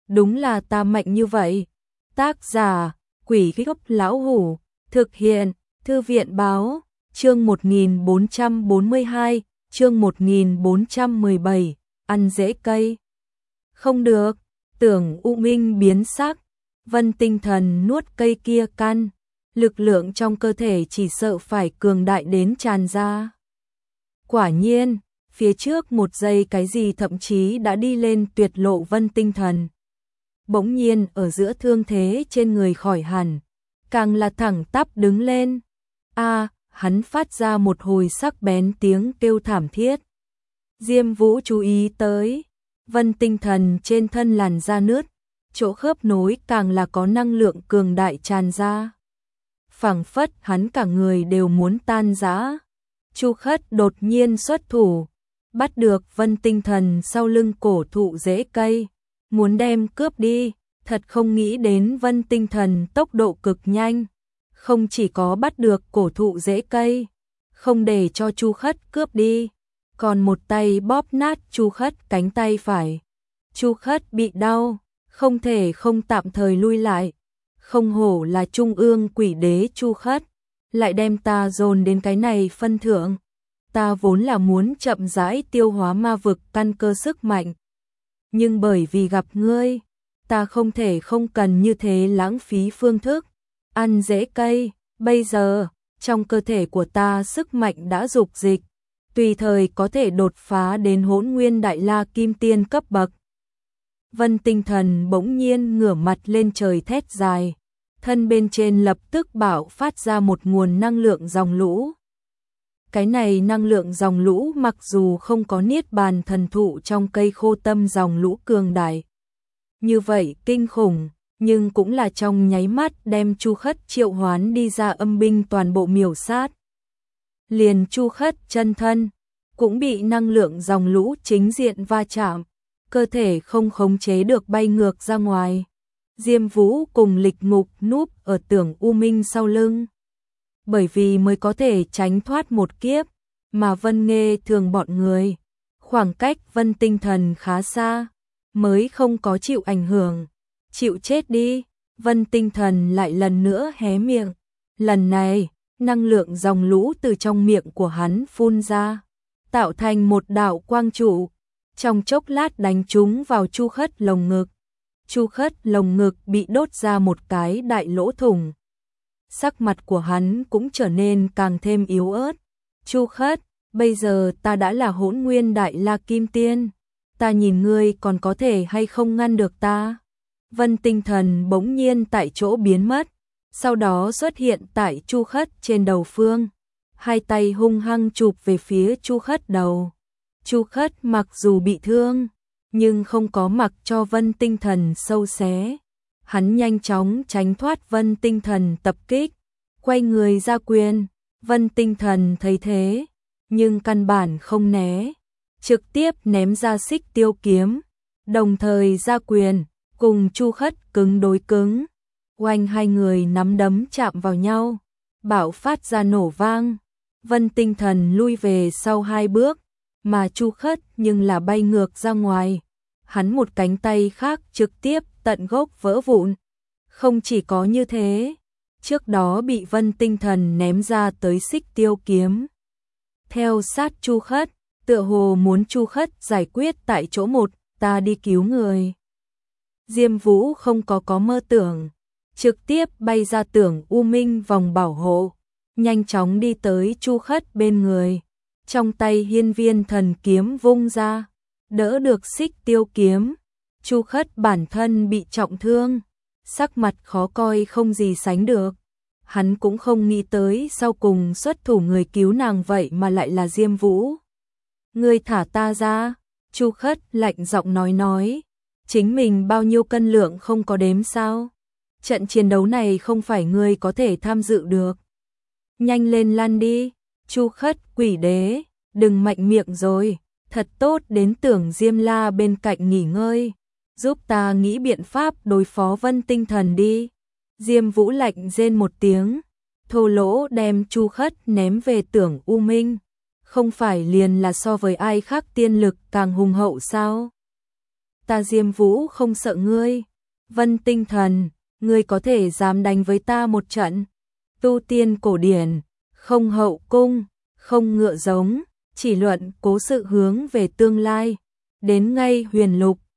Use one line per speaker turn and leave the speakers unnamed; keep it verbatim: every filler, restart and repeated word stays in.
đúng là ta mạnh như vậy. Tác giả, Quỷ Gốc Lão Hủ, thực hiện, Thư viện Báo, chương một nghìn bốn trăm bốn mươi hai, chương một nghìn bốn trăm mười bảy, ăn rễ cây. Không được, Tưởng U Minh biến sắc, Vân Tinh Thần nuốt cây kia căn, lực lượng trong cơ thể chỉ sợ phải cường đại đến tràn ra. Quả nhiên, phía trước một giây cái gì thậm chí đã đi lên tuyệt lộ Vân Tinh Thần. Bỗng nhiên ở giữa thương thế trên người khỏi hẳn, càng là thẳng tắp đứng lên. A, hắn phát ra một hồi sắc bén tiếng kêu thảm thiết. Diêm Vũ chú ý tới, Vân Tinh Thần trên thân làn da nứt, chỗ khớp nối càng là có năng lượng cường đại tràn ra. Phảng phất hắn cả người đều muốn tan rã. Chu Khất đột nhiên xuất thủ, bắt được Vân Tinh Thần sau lưng cổ thụ rễ cây, muốn đem cướp đi, thật không nghĩ đến Vân Tinh Thần tốc độ cực nhanh, không chỉ có bắt được cổ thụ rễ cây, không để cho Chu Khất cướp đi, còn một tay bóp nát Chu Khất cánh tay phải. Chu Khất bị đau, không thể không tạm thời lui lại, không hổ là trung ương quỷ đế Chu Khất, lại đem ta dồn đến cái này phân thượng. Ta vốn là muốn chậm rãi tiêu hóa ma vực căn cơ sức mạnh, nhưng bởi vì gặp ngươi, ta không thể không cần như thế lãng phí phương thức. Ăn rễ cây, bây giờ, trong cơ thể của ta sức mạnh đã dục dịch, tùy thời có thể đột phá đến Hỗn Nguyên Đại La Kim Tiên cấp bậc. Vân Tinh Thần bỗng nhiên ngửa mặt lên trời thét dài, thân bên trên lập tức bạo phát ra một nguồn năng lượng dòng lũ. Cái này năng lượng dòng lũ mặc dù không có niết bàn thần thụ trong cây khô tâm dòng lũ cường đại như vậy kinh khủng, nhưng cũng là trong nháy mắt đem Chu Khất triệu hoán đi ra âm binh toàn bộ miểu sát. Liền Chu Khất chân thân cũng bị năng lượng dòng lũ chính diện va chạm, cơ thể không khống chế được bay ngược ra ngoài. Diêm Vũ cùng Lịch Ngục núp ở Tưởng U Minh sau lưng, bởi vì mới có thể tránh thoát một kiếp, mà Vân Nghê thường bọn người, khoảng cách Vân Tinh Thần khá xa, mới không có chịu ảnh hưởng. Chịu chết đi, Vân Tinh Thần lại lần nữa hé miệng, lần này, năng lượng dòng lũ từ trong miệng của hắn phun ra, tạo thành một đạo quang trụ, trong chốc lát đánh trúng vào Chu Khất lồng ngực. Chu Khất lồng ngực bị đốt ra một cái đại lỗ thủng. Sắc mặt của hắn cũng trở nên càng thêm yếu ớt. Chu Khất, bây giờ ta đã là Hỗn Nguyên Đại La Kim Tiên, ta nhìn ngươi còn có thể hay không ngăn được ta. Vân Tinh Thần bỗng nhiên tại chỗ biến mất, sau đó xuất hiện tại Chu Khất trên đầu phương, hai tay hung hăng chụp về phía Chu Khất đầu. Chu Khất mặc dù bị thương, nhưng không có mặc cho Vân Tinh Thần sâu xé. Hắn nhanh chóng tránh thoát Vân Tinh Thần tập kích, quay người ra quyền. Vân Tinh Thần thấy thế, nhưng căn bản không né, trực tiếp ném ra Xích Tiêu kiếm, đồng thời ra quyền, cùng Chu Khất cứng đối cứng. Oanh, hai người nắm đấm chạm vào nhau, bạo phát ra nổ vang. Vân Tinh Thần lui về sau hai bước, mà Chu Khất nhưng là bay ngược ra ngoài. Hắn một cánh tay khác trực tiếp tận gốc vỡ vụn. Không chỉ có như thế, trước đó bị Vân Tinh Thần ném ra tới Xích Tiêu kiếm, theo sát Chu Khất, tựa hồ muốn Chu Khất giải quyết tại chỗ một, ta đi cứu người. Diêm Vũ không có có mơ tưởng, trực tiếp bay ra Tưởng U Minh vòng bảo hộ, nhanh chóng đi tới Chu Khất bên người, trong tay Hiên Viên Thần kiếm vung ra, đỡ được Xích Tiêu kiếm. Chu Khất bản thân bị trọng thương, sắc mặt khó coi không gì sánh được. Hắn cũng không nghĩ tới sau cùng xuất thủ người cứu nàng vậy mà lại là Diêm Vũ. Ngươi thả ta ra, Chu Khất lạnh giọng nói nói, chính mình bao nhiêu cân lượng không có đếm sao? Trận chiến đấu này không phải ngươi có thể tham dự được. Nhanh lên lăn đi, Chu Khất quỷ đế, đừng mạnh miệng rồi, thật tốt đến Tưởng Diêm La bên cạnh nghỉ ngơi, giúp ta nghĩ biện pháp đối phó Vân Tinh Thần đi. Diêm Vũ lạnh rên một tiếng, thô lỗ đem Chu Khất ném về Tưởng U Minh, không phải liền là so với ai khác tiên lực càng hùng hậu sao? ta Diêm Vũ không sợ ngươi. Vân Tinh Thần, ngươi có thể dám đánh với ta một trận. Tu tiên cổ điển, không hậu cung, không ngựa giống, chỉ luận cố sự hướng về tương lai. Đến ngay Huyền Lục,